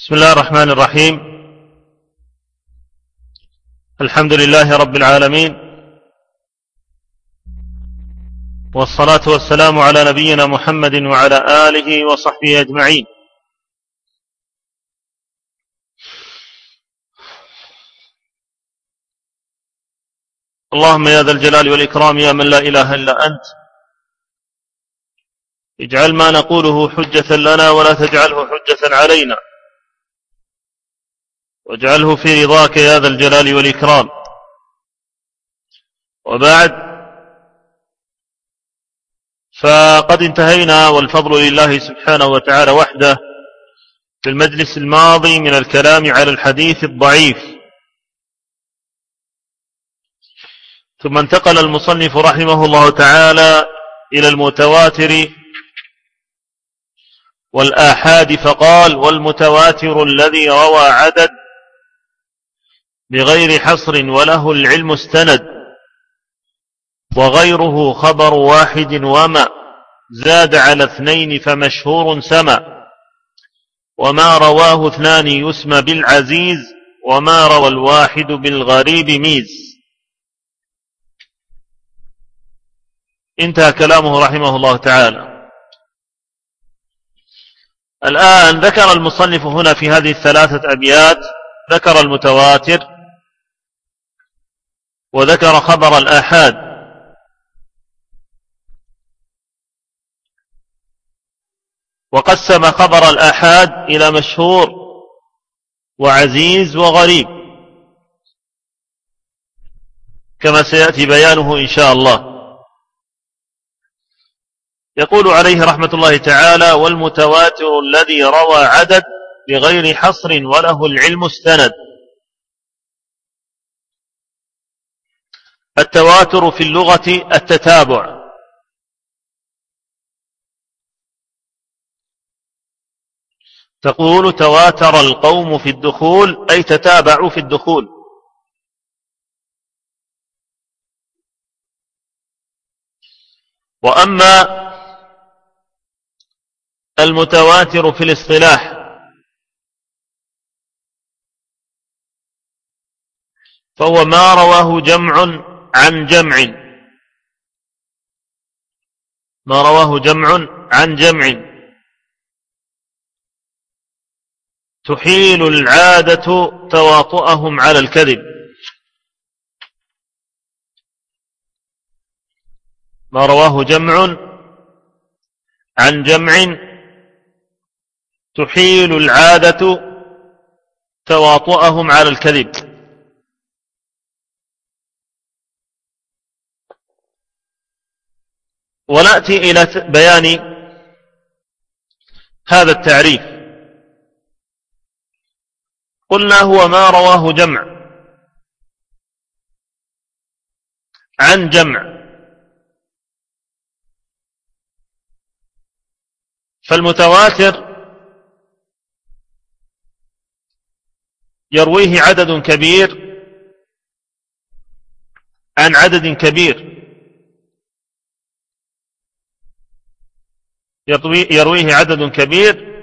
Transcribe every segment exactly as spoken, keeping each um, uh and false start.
بسم الله الرحمن الرحيم. الحمد لله رب العالمين، والصلاة والسلام على نبينا محمد وعلى آله وصحبه أجمعين. اللهم يا ذا الجلال والإكرام يا من لا إله إلا أنت، اجعل ما نقوله حجة لنا ولا تجعله حجة علينا، واجعله في رضاك يا ذا الجلال والإكرام. وبعد، فقد انتهينا والفضل لله سبحانه وتعالى وحده في المجلس الماضي من الكلام على الحديث الضعيف، ثم انتقل المصنف رحمه الله تعالى إلى المتواتر والآحاد، فقال: والمتواتر الذي روى عدد بغير حصر وله العلم استند، وغيره خبر واحد وما زاد على اثنين فمشهور سما، وما رواه اثنان يسمى بالعزيز، وما روى الواحد بالغريب ميز. انتهى كلامه رحمه الله تعالى. الآن ذكر المصنف هنا في هذه الثلاثة أبيات، ذكر المتواتر وذكر خبر الآحاد، وقسم خبر الآحاد إلى مشهور وعزيز وغريب كما سيأتي بيانه إن شاء الله. يقول عليه رحمة الله تعالى: والمتواتر الذي روى عدد بغير حصر وله العلم استند. التواتر في اللغة التتابع، تقول تواتر القوم في الدخول، أي تتابعوا في الدخول. وأما المتواتر في الاصطلاح فهو ما رواه جمع عن جمع، ما رواه جمع عن جمع تحيل العادة تواطؤهم على الكذب. ما رواه جمع عن جمع تحيل العادة تواطؤهم على الكذب. ونأتي إلى بيان هذا التعريف. قلنا هو ما رواه جمع عن جمع، فالمتواتر يرويه عدد كبير عن عدد كبير، يرويه عدد كبير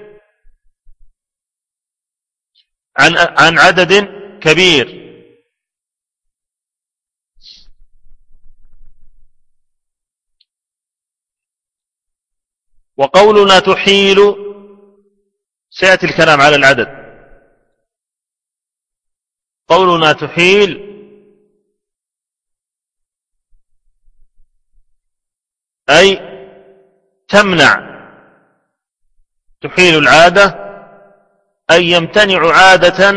عن عن عدد كبير. وقولنا تحيل سيأتي الكلام على العدد. قولنا تحيل أي تمنع، تحيل العادة أي يمتنع عادة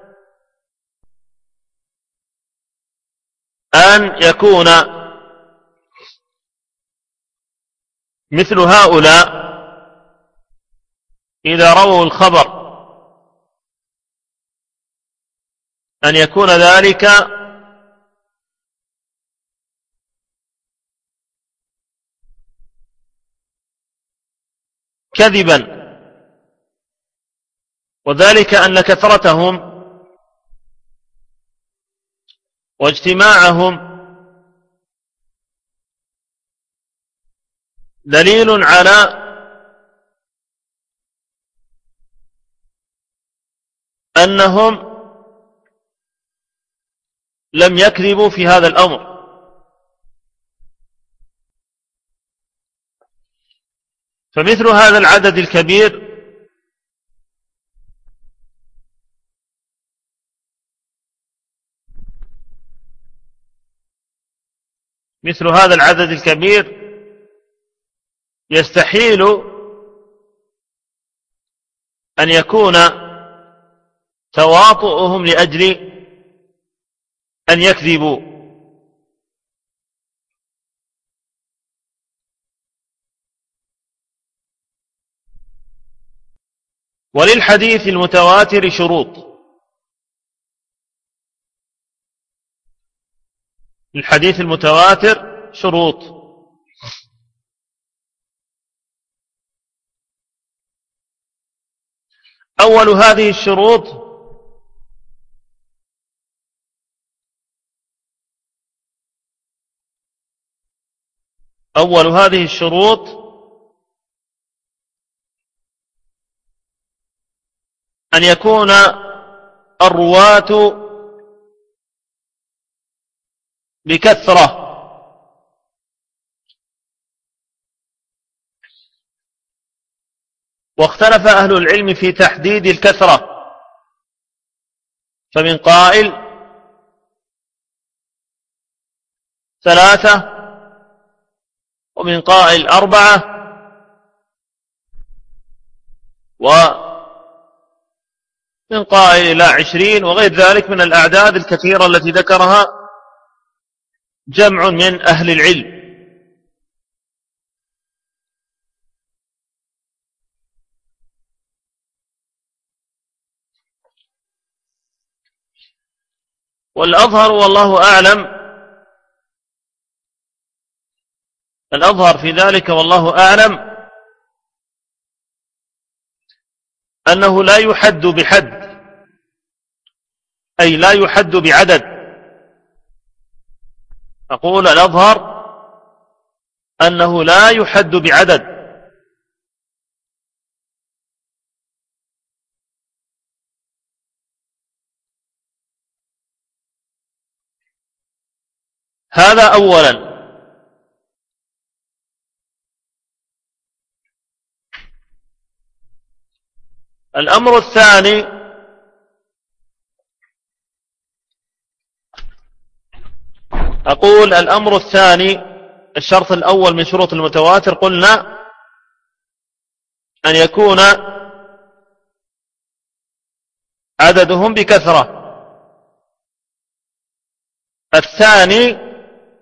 أن يكون مثل هؤلاء إذا رووا الخبر أن يكون ذلك كذبا، وذلك أن كثرتهم واجتماعهم دليل على أنهم لم يكذبوا في هذا الأمر. فمثل هذا العدد الكبير مثل هذا العدد الكبير يستحيل أن يكون تواطؤهم لأجل أن يكذبوا. وللحديث المتواتر شروط. للحديث المتواتر شروط. أول هذه الشروط أول هذه الشروط أن يكون الرواة بكثرة، واختلف أهل العلم في تحديد الكثرة، فمن قائل ثلاثة، ومن قائل أربعة، ومن قائل إلى عشرين، وغير ذلك من الأعداد الكثيرة التي ذكرها جمع من أهل العلم. والأظهر والله أعلم الأظهر في ذلك والله أعلم أنه لا يحد بحد، أي لا يحد بعدد. أقول الأظهر أنه لا يحد بعدد، هذا أولا. الأمر الثاني أقول الأمر الثاني الشرط الأول من شروط المتواتر قلنا أن يكون عددهم بكثرة. الثاني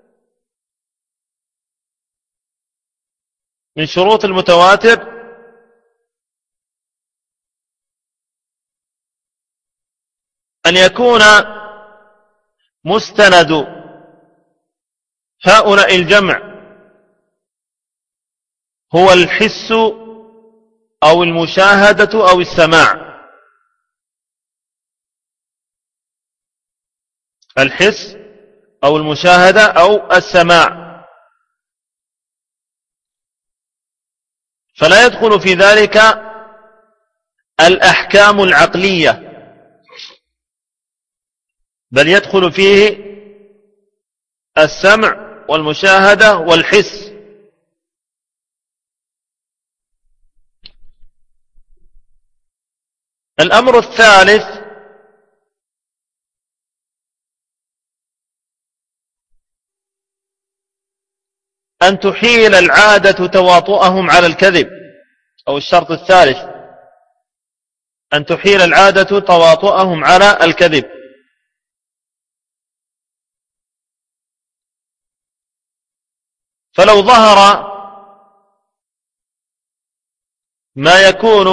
من شروط المتواتر أن يكون مستند هؤلاء الجمع هو الحس أو المشاهدة أو السماع. الحس أو المشاهدة أو السماع، فلا يدخل في ذلك الأحكام العقلية، بل يدخل فيه السمع والمشاهدة والحس. الأمر الثالث أن تحيل العادة تواطؤهم على الكذب، أو الشرط الثالث أن تحيل العادة تواطؤهم على الكذب. فلو ظهر ما يكون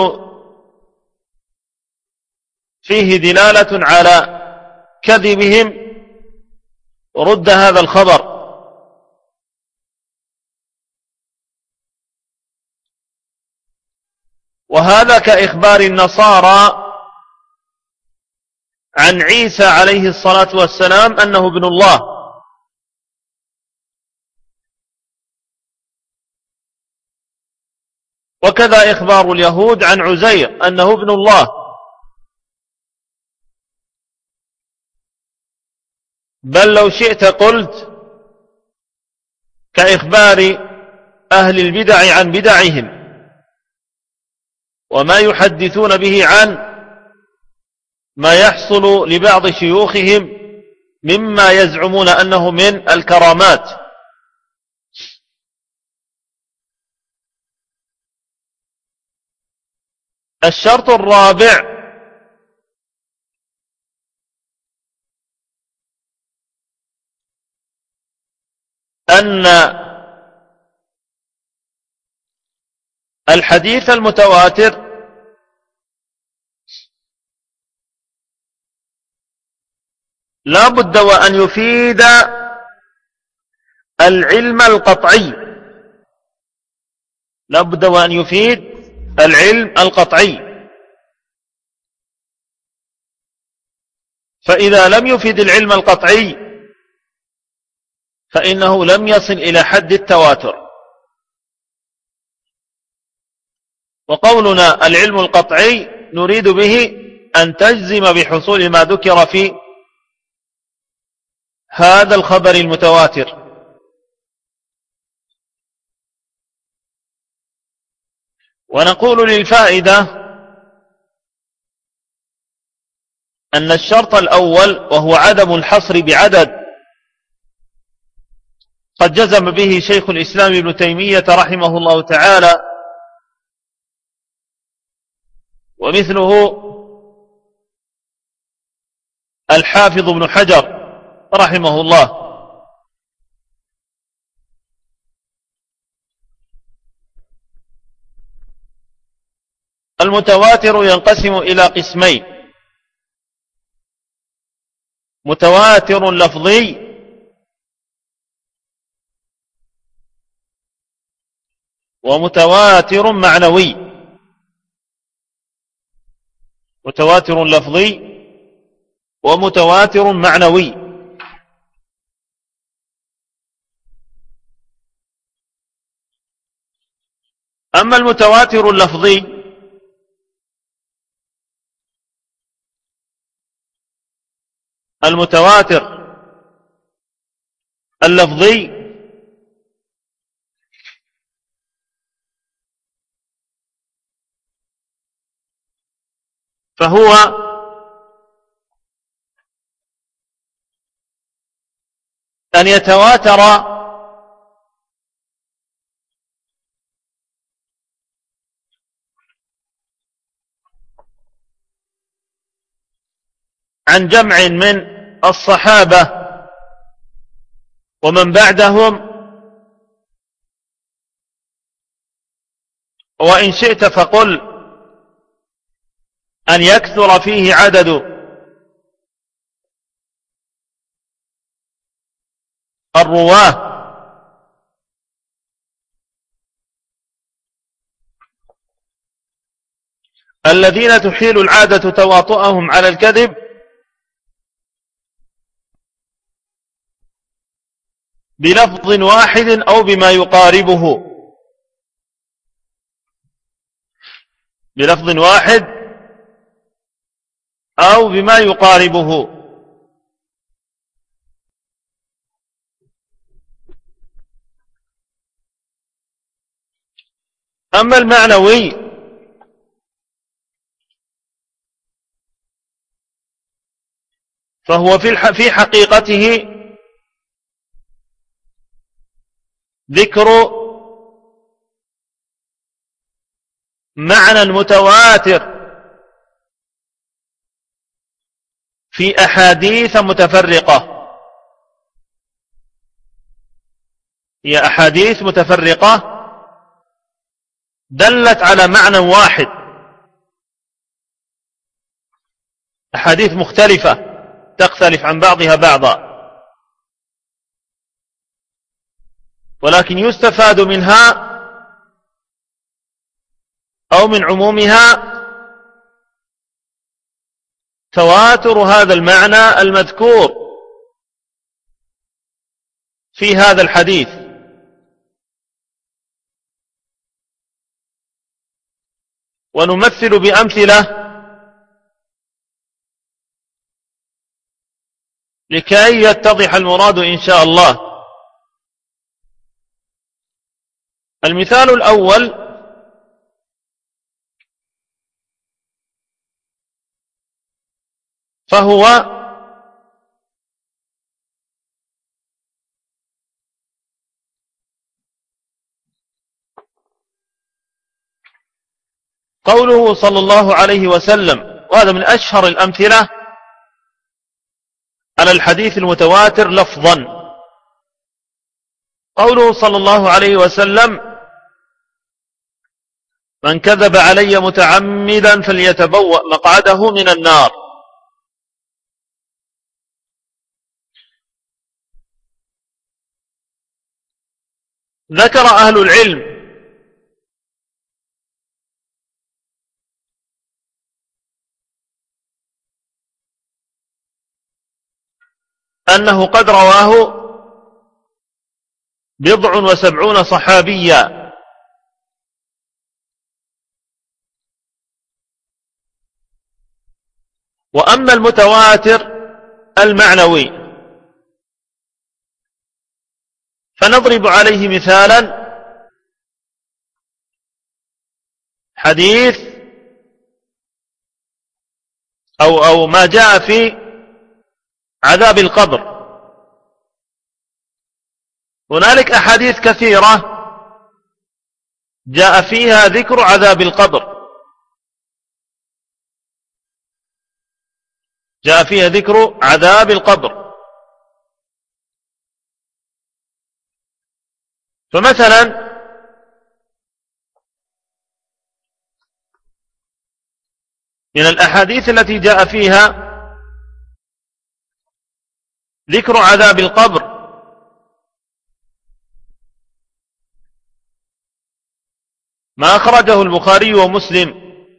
فيه دلالة على كذبهم رد هذا الخبر، وهذا كإخبار النصارى عن عيسى عليه الصلاة والسلام أنه ابن الله، وكذا إخبار اليهود عن عزير أنه ابن الله. بل لو شئت قلت كإخبار أهل البدع عن بدعهم وما يحدثون به عن ما يحصل لبعض شيوخهم مما يزعمون أنه من الكرامات. الشرط الرابع أن الحديث المتواتر لا بد وأن يفيد العلم القطعي، لا بد وأن يفيد العلم القطعي. فإذا لم يفيد العلم القطعي فإنه لم يصل إلى حد التواتر. وقولنا العلم القطعي نريد به أن تجزم بحصول ما ذكر في هذا الخبر المتواتر. ونقول للفائدة أن الشرط الأول وهو عدم الحصر بعدد قد جزم به شيخ الإسلام ابن تيمية رحمه الله تعالى، ومثله الحافظ ابن حجر رحمه الله. المتواتر ينقسم إلى قسمين: متواتر لفظي ومتواتر معنوي. متواتر لفظي ومتواتر معنوي. أما المتواتر اللفظي المتواتر اللفظي فهو أن يتواتر عن جمع من الصحابة ومن بعدهم، وإن شئت فقل أن يكثر فيه عدد الرواه الذين تحيل العادة تواطؤهم على الكذب بلفظ واحد أو بما يقاربه، بلفظ واحد أو بما يقاربه. أما المعنوي فهو في حقيقته ذكر معنى متواتر في أحاديث متفرقة، هي أحاديث متفرقة دلت على معنى واحد، أحاديث مختلفة تختلف عن بعضها بعضا، ولكن يستفاد منها أو من عمومها تواتر هذا المعنى المذكور في هذا الحديث. ونمثل بأمثلة لكي يتضح المراد إن شاء الله. المثال الأول: فهو قوله صلى الله عليه وسلم، وهذا من أشهر الأمثلة على الحديث المتواتر لفظا. قوله صلى الله عليه وسلم: من كذب علي متعمدا فليتبوأ مقعده من النار. ذكر أهل العلم أنه قد رواه بضع وسبعون صحابيا، وأما المتواتر المعنوي فنضرب عليه مثالا: حديث أو, أو ما جاء في عذاب القبر. هنالك أحاديث كثيرة جاء فيها ذكر عذاب القبر، جاء فيها ذكر عذاب القبر. فمثلا من الأحاديث التي جاء فيها ذكر عذاب القبر ما أخرجه البخاري ومسلم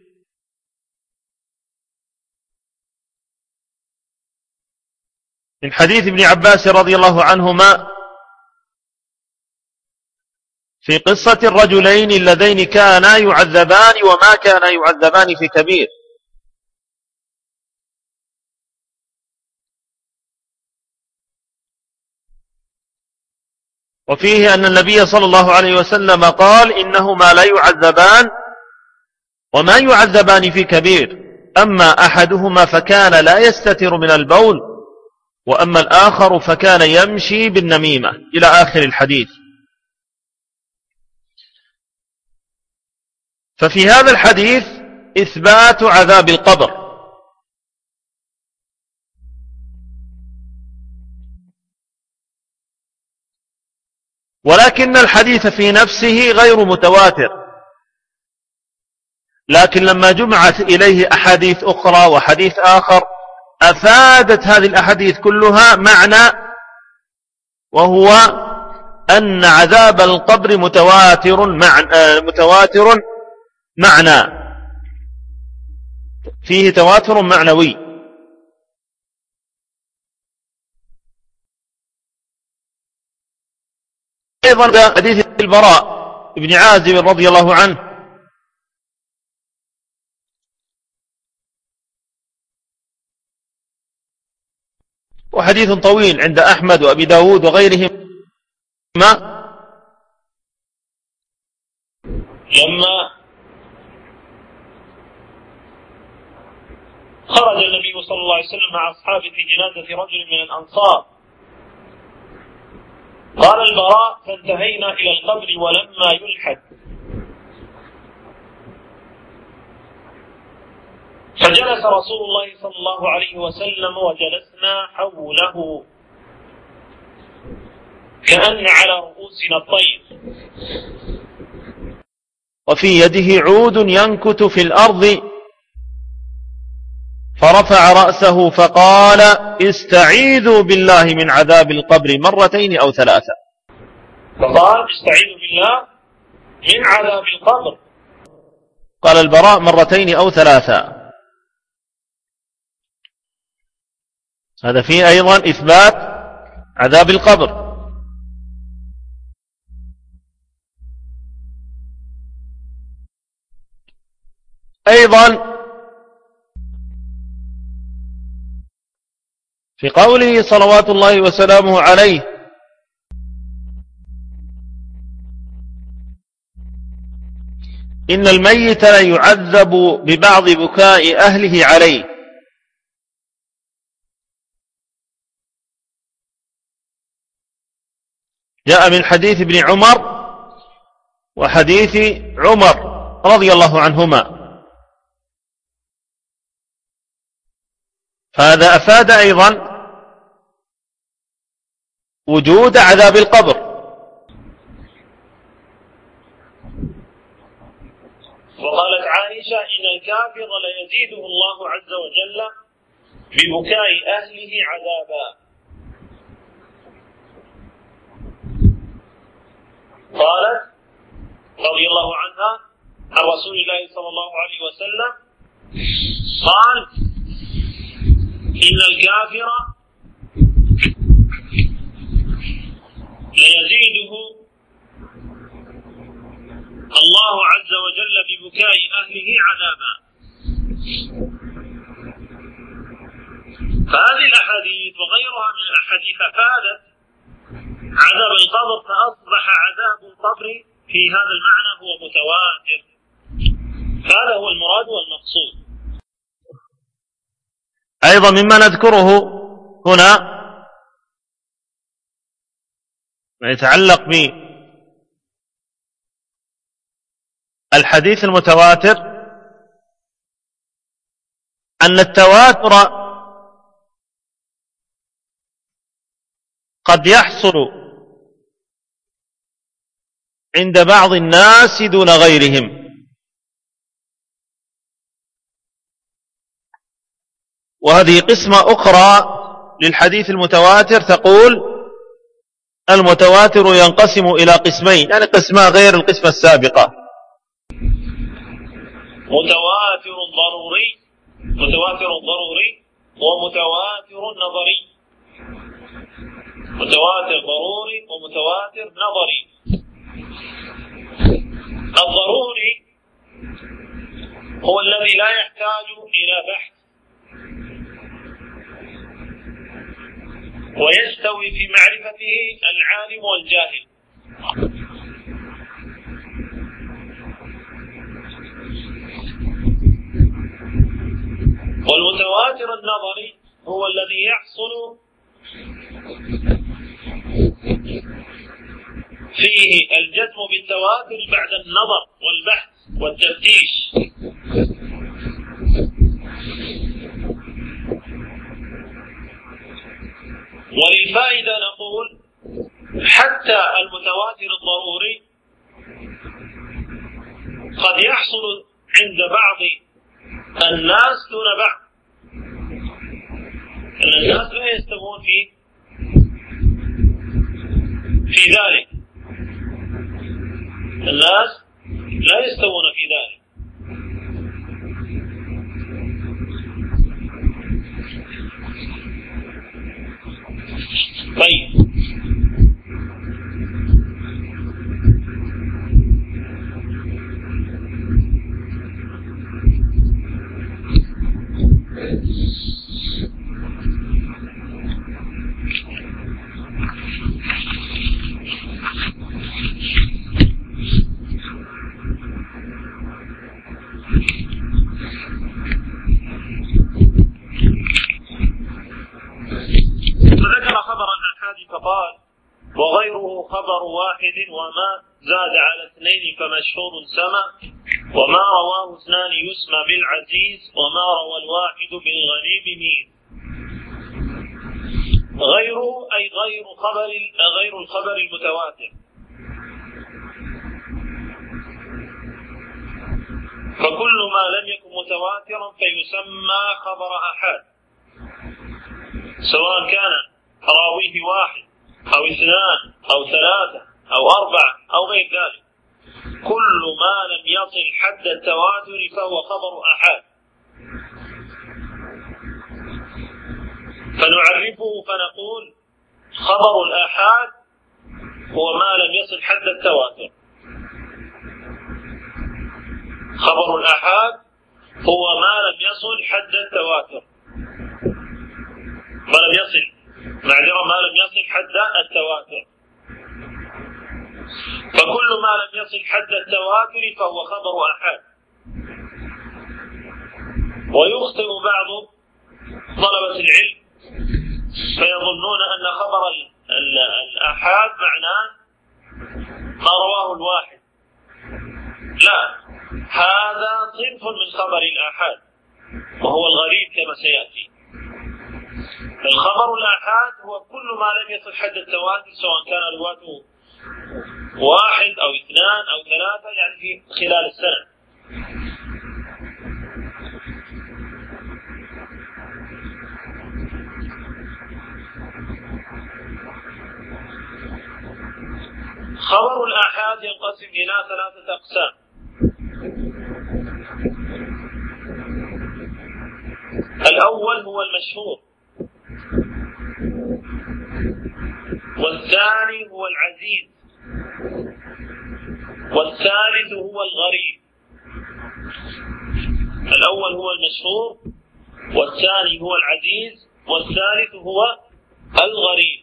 من حديث ابن عباس رضي الله عنهما في قصة الرجلين اللذين كانا يعذبان وما كانا يعذبان في كبير. وفيه أن النبي صلى الله عليه وسلم قال: إنهما لا يعذبان وما يعذبان في كبير، أما أحدهما فكان لا يستتر من البول، وأما الآخر فكان يمشي بالنميمة، إلى آخر الحديث. ففي هذا الحديث إثبات عذاب القبر، ولكن الحديث في نفسه غير متواتر، لكن لما جمعت إليه أحاديث أخرى وحديث آخر أفادت هذه الأحاديث كلها معنى، وهو أن عذاب القبر متواتر معنى، متواتر معنى فيه تواتر معنوي. أيضا حديث البراء بن عازب رضي الله عنه وحديث طويل عند أحمد وأبي داود وغيرهم، ما لما خرج النبي صلى الله عليه وسلم مع أصحابه في جنازة رجل من الأنصار، قال البراء: فانتهينا إلى القبر ولما يلحد، فجلس رسول الله صلى الله عليه وسلم وجلسنا حوله كأن على رؤوسنا الطير، وفي يده عود ينكت في الأرض، فرفع رأسه فقال: استعيذوا بالله من عذاب القبر مرتين أو ثلاثة. فقال: استعيذوا بالله من عذاب القبر. قال البراء: مرتين أو ثلاثة. هذا فيه أيضا إثبات عذاب القبر. أيضا في قوله صلوات الله وسلامه عليه: إن الميت ليعذب ببعض بكاء أهله عليه، جاء من حديث ابن عمر وحديث عمر رضي الله عنهما، فهذا أفاد أيضا وجود عذاب القبر. وقالت عائشة: إن الكافر ليزيده الله عز وجل ببكاء أهله عذابا. قالت رضي الله عنها عن رسول الله صلى الله عليه وسلم قال: إن الكافر ليزيده الله عز وجل ببكاء أهله عذابا. فهذه الأحاديث وغيرها من الأحاديث أفادت عذاب القبر، فأصبح عذاب القبر في هذا المعنى هو متواتر. هذا هو المراد والمقصود. أيضا مما نذكره هنا ما يتعلق بالحديث المتواتر، أن التواتر قد يحصل عند بعض الناس دون غيرهم، وهذه قسمة أخرى للحديث المتواتر، تقول المتواتر ينقسم إلى قسمين، يعني قسمة غير القسمة السابقة: متواتر ضروري متواتر ضروري ومتواتر نظري. متواتر ضروري ومتواتر نظري. الضروري هو الذي لا يحتاج إلى بحث ويستوي في معرفته العالم والجاهل. والمتواتر النظري هو الذي يحصل فيه الجزم بالتواتر بعد النظر والبحث والتفتيش. وللفائدة نقول حتى المتواتر الضروري قد يحصل عند بعض الناس دون بعض، أن الناس لا يستوون في في ذلك، الناس لا يستوون في ذلك. طيب، فقال: وغيره خبر واحد وما زاد على اثنين فمشهور سمع، وما رواه اثنان يسمى بالعزيز، وما روى الواحد بالغريب ميز. غيره أي غير خبر غير الخبر المتواتر. فكل ما لم يكن متواترا فيسمى خبر أحد، سواء كان راويه واحد أو اثنان أو ثلاثة أو أربعة أو غير ذلك. كل ما لم يصل حد التواتر فهو خبر أحد. فنعرفه فنقول خبر الآحاد هو ما لم يصل حد التواتر. خبر الآحاد هو ما لم يصل حد التواتر. ما لم يصل معذرة ما لم يصل حد التواتر. فكل ما لم يصل حد التواتر فهو خبر آحاد. ويخطئ بعض طلبة العلم فيظنون أن خبر الآحاد معناه ما رواه الواحد. لا، هذا صنف من خبر الآحاد وهو الغريب كما سيأتي. الخبر الآحاد هو كل ما لم يصل حد التواتر، سواء كان رواته واحد أو اثنان أو ثلاثة، يعني في خلال السنة. خبر الآحاد ينقسم إلى ثلاثة أقسام. الأول هو المشهور، والثاني هو العزيز، والثالث هو الغريب. الأول هو المشهور، والثاني هو العزيز، والثالث هو الغريب.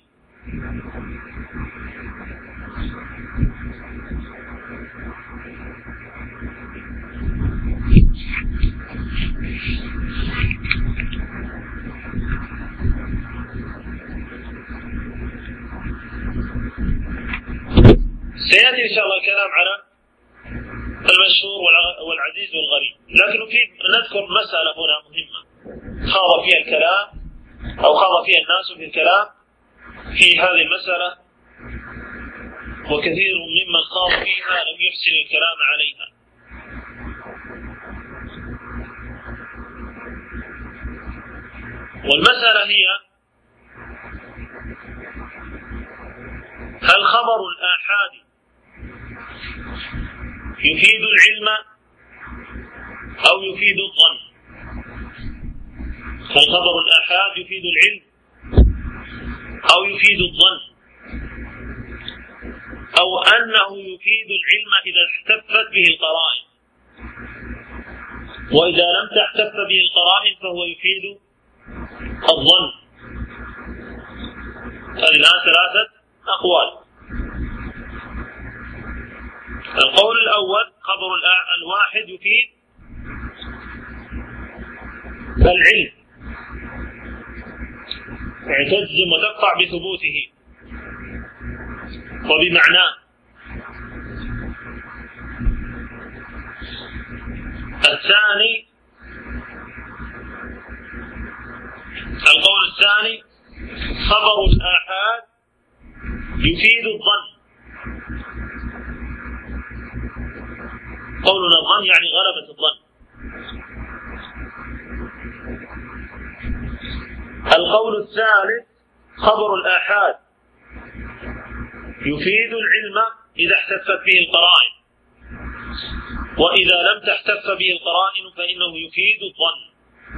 سيأتي إن شاء الله الكلام على المشهور والعزيز والغريب، لكن نفيد نذكر مسألة هنا مهمة خاض فيها الكلام أو خاض فيها الناس في الكلام في هذه المسألة، وكثير ممن خاض فيها لم يحسن الكلام عليها. والمسألة هي: هل خبر الآحاد يفيد العلم أو يفيد الظن؟ هل خبر الآحاد يفيد العلم أو يفيد الظن، أو أنه يفيد العلم إذا احتفت به القرائن، وإذا لم تحتف به القرائن فهو يفيد الظن؟ هذه الآن ثلاثة أقوال. القول الأول: خبر الواحد يفيد العلم، يعني تجزم وتقطع بثبوته وبمعناه. الثاني القول الثاني: خبر الآحاد يفيد الظن. قولنا الظن يعني غلبة الظن. القول الثالث: خبر الآحاد يفيد العلم إذا احتفت به القرائن، وإذا لم تحتف به القرائن فإنه يفيد الظن.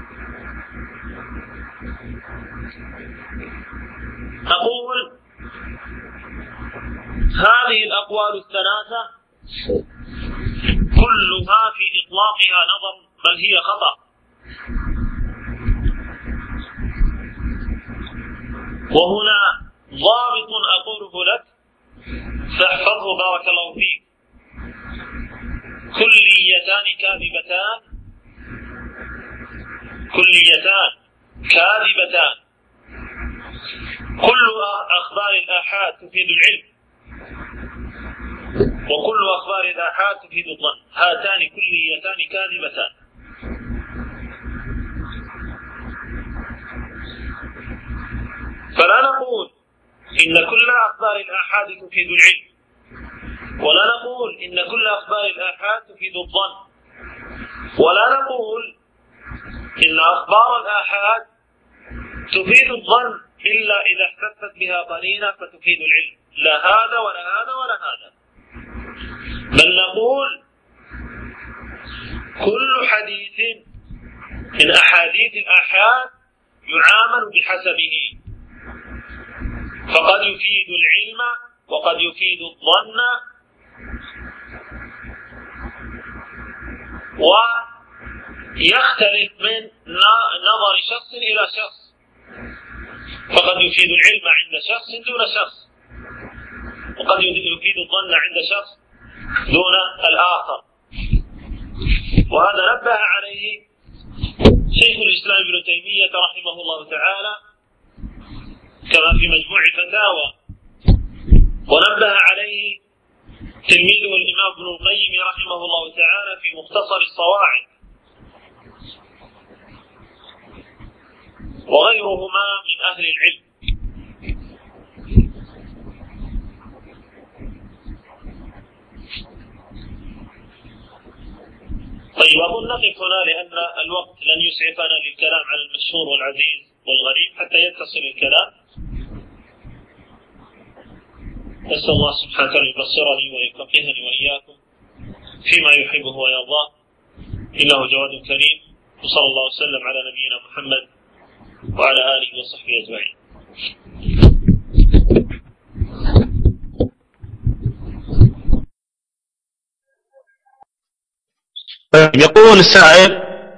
أقول هذه الأقوال الثلاثة كلها في إطلاقها نظر، بل هي خطأ. وهنا ضابط أقوله لك فاحفظه بارك الله فيك: كليتان كاذبتان كليتان كاذبتان. كل أخبار الآحاد تفيد العلم، وكل أخبار الآحاد تفيد الظن. هاتان كليتان كاذبتان. فلا نقول إن كل أخبار الآحاد تفيد العلم، ولا نقول إن كل أخبار الآحاد تفيد الظن، ولا نقول إن أخبار الآحاد تفيد الظن إلا إذا احتفت بها قرينة فتفيد العلم. لا هذا ولا هذا ولا هذا، بل نقول كل حديث من أحاديث الآحاد يعامل بحسبه، فقد يفيد العلم وقد يفيد الظن، ويختلف من نظر شخص إلى شخص. فقد يفيد العلم عند شخص دون شخص، وقد يفيد الظن عند شخص دون الآخر. وهذا نبه عليه شيخ الإسلام ابن تيمية رحمه الله تعالى كما في مجموع فتاوى، ونبه عليه تلميذه الإمام ابن القيم رحمه الله تعالى في مختصر الصواعق، وغيرهما من أهل العلم. طيب، أظن نقف هنا لأن الوقت لن يسعفنا للكلام عن المشهور والعزيز والغريب حتى يتصل الكلام. نسأل الله سبحانه وتعالى يبصرني ويفقهني وإياكم فيما يحبه ويرضاه، إنه جواد كريم. وصلى الله وسلم على نبينا محمد وعلى آله وصحبه أجمعين. يقول السائل: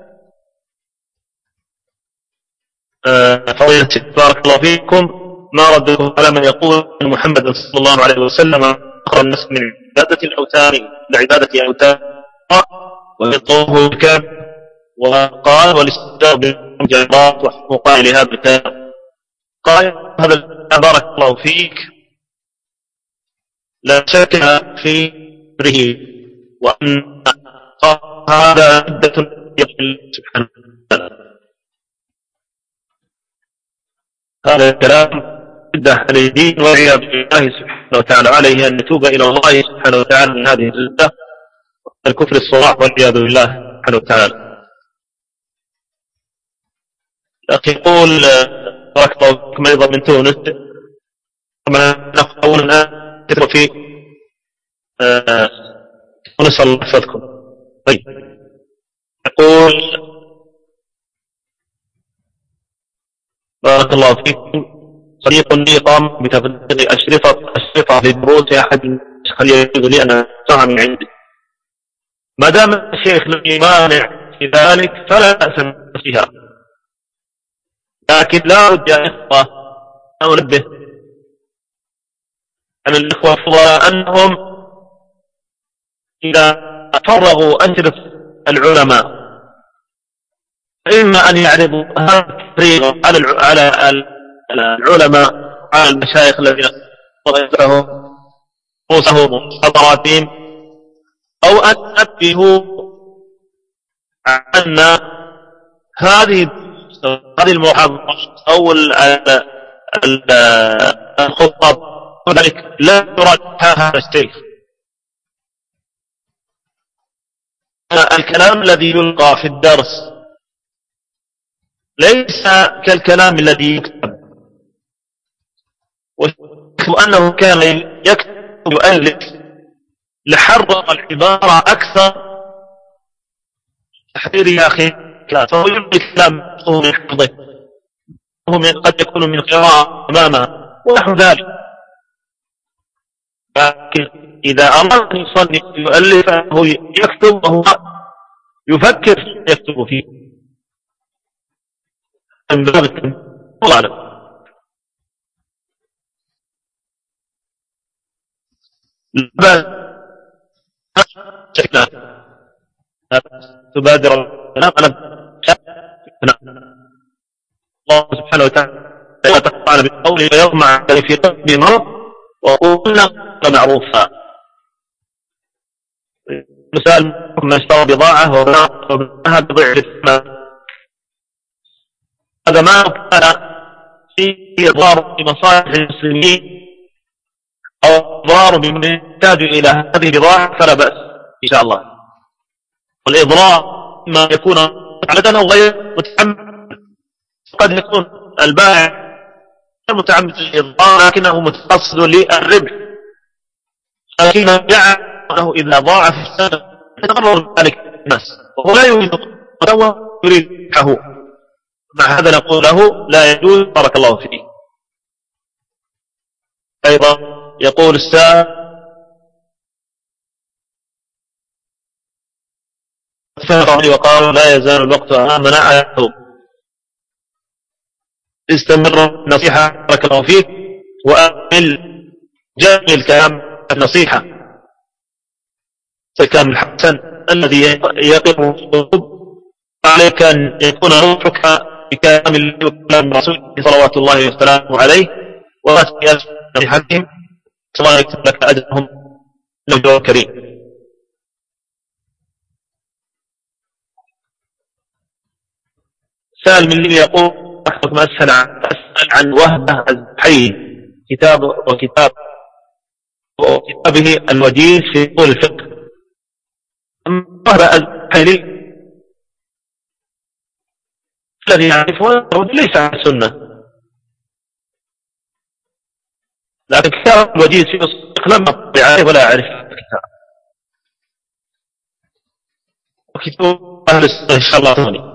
فضيلة بارك الله فيكم، ما ردكم على من يقول أن محمد صلى الله عليه وسلم أخرج الناس من عبادة الأوثان لعبادة أوثان ويطوه الكعب، وقال والاستدار بالجبارات وحقوقان لهذا الكلام؟ قال: هذا بارك الله فيك لا شك في امره، وأن هذا عدة يقول سبحانه وتعالى. هذا الكلام عدة على الدين، والعياذ بالله سبحانه وتعالى. عليه أن يتوب إلى الله سبحانه وتعالى من هذه الردة الكفر الصراح، والعياذ بالله سبحانه وتعالى. لكن يقول بارك الله فيكم أيضا من تونس، كما نقول الآن كثر في تونس، الله يحفظكم. طيب، يقول بارك الله فيكم، صديق لي قام بتفريغ أشرفة أشرفة لدروس أحد الشيخ يقول لي أنا ساعة من عندي. ما دام الشيخ لم يمانع في ذلك فلا بأس فيها، لكن لا بد يا إخوة أن أنبه أن الإخوة الفضلاء أنهم إذا فرغوا أشرف العلماء فإما أن يعرضوا هذا التفريغ على على العلماء، على المشايخ الذين ضيفهم رؤوسهم وحضراتهم، أو أن ننبهوا أن هذه هذه المحاضرات أو الخطب ذلك لا يراد هذا الشيخ. الكلام الذي يلقى في الدرس ليس كالكلام الذي يكتب، وأنه كان يكتب يؤلف لحرر العبارة أكثر تحرير يا أخي، فهو يلقي كلام من حفظه، وهو قد يكون من قراءة أمامه ونحو ذلك. لكن إذا أراد أن يصنف يؤلف فهو يكتب وهو يفكر يكتب فيه من باب التنبيه. الله أعلم. شكلها تبادر الكلام أنا الله سبحانه وتعالى لا تقطعنا بالقول ويطمع في قلب مرض وقلنا معروفا. مثال ما اشترى بضاعة وبناها بضيع الثمن، هذا ما كان فيه إضرار بمصالح المسلمين أو إضرار بمن يحتاج إلى هذه البضاعة فلا بأس إن شاء الله. والإضرار ما يكون متعمدا أو غير متعمد، قد يكون البائع متعمد للإضرار لكنه متقصد للربح، لكن يعلم إذا ضاع في السنة يتضرر ذلك الناس وهو لا يريد قوة يريد ربحه. مع هذا نقول له لا يجوز. بارك الله فيه. أيضا يقول السائل وقالوا لا يزال الوقت أمامنا على الحوض. استمر نصيحة بارك الله فيك، وأعمل جميع الكلام النصيحة الكلام الحسن الذي يقف القلوب. عليك أن يكون روحك بكلام الله وكلام رسوله صلوات الله وسلامه عليه، ولا تيأس من نصيحتهم، الله يكتب لك أجرهم نجوى كريم. سأل من لي يقول أحمد ما أسأل عن, أسأل عن وهبة الحي كتاب وكتاب وكتابه الوجيز في طول الفقه. وهبة الحي الذي يعرفه ليس عن السنة، لكن كتاب الوجيز في الفقه لم أطلع عليه ولا أعرف الكتاب، وكتاب أهل السنة إن شاء الله ثاني.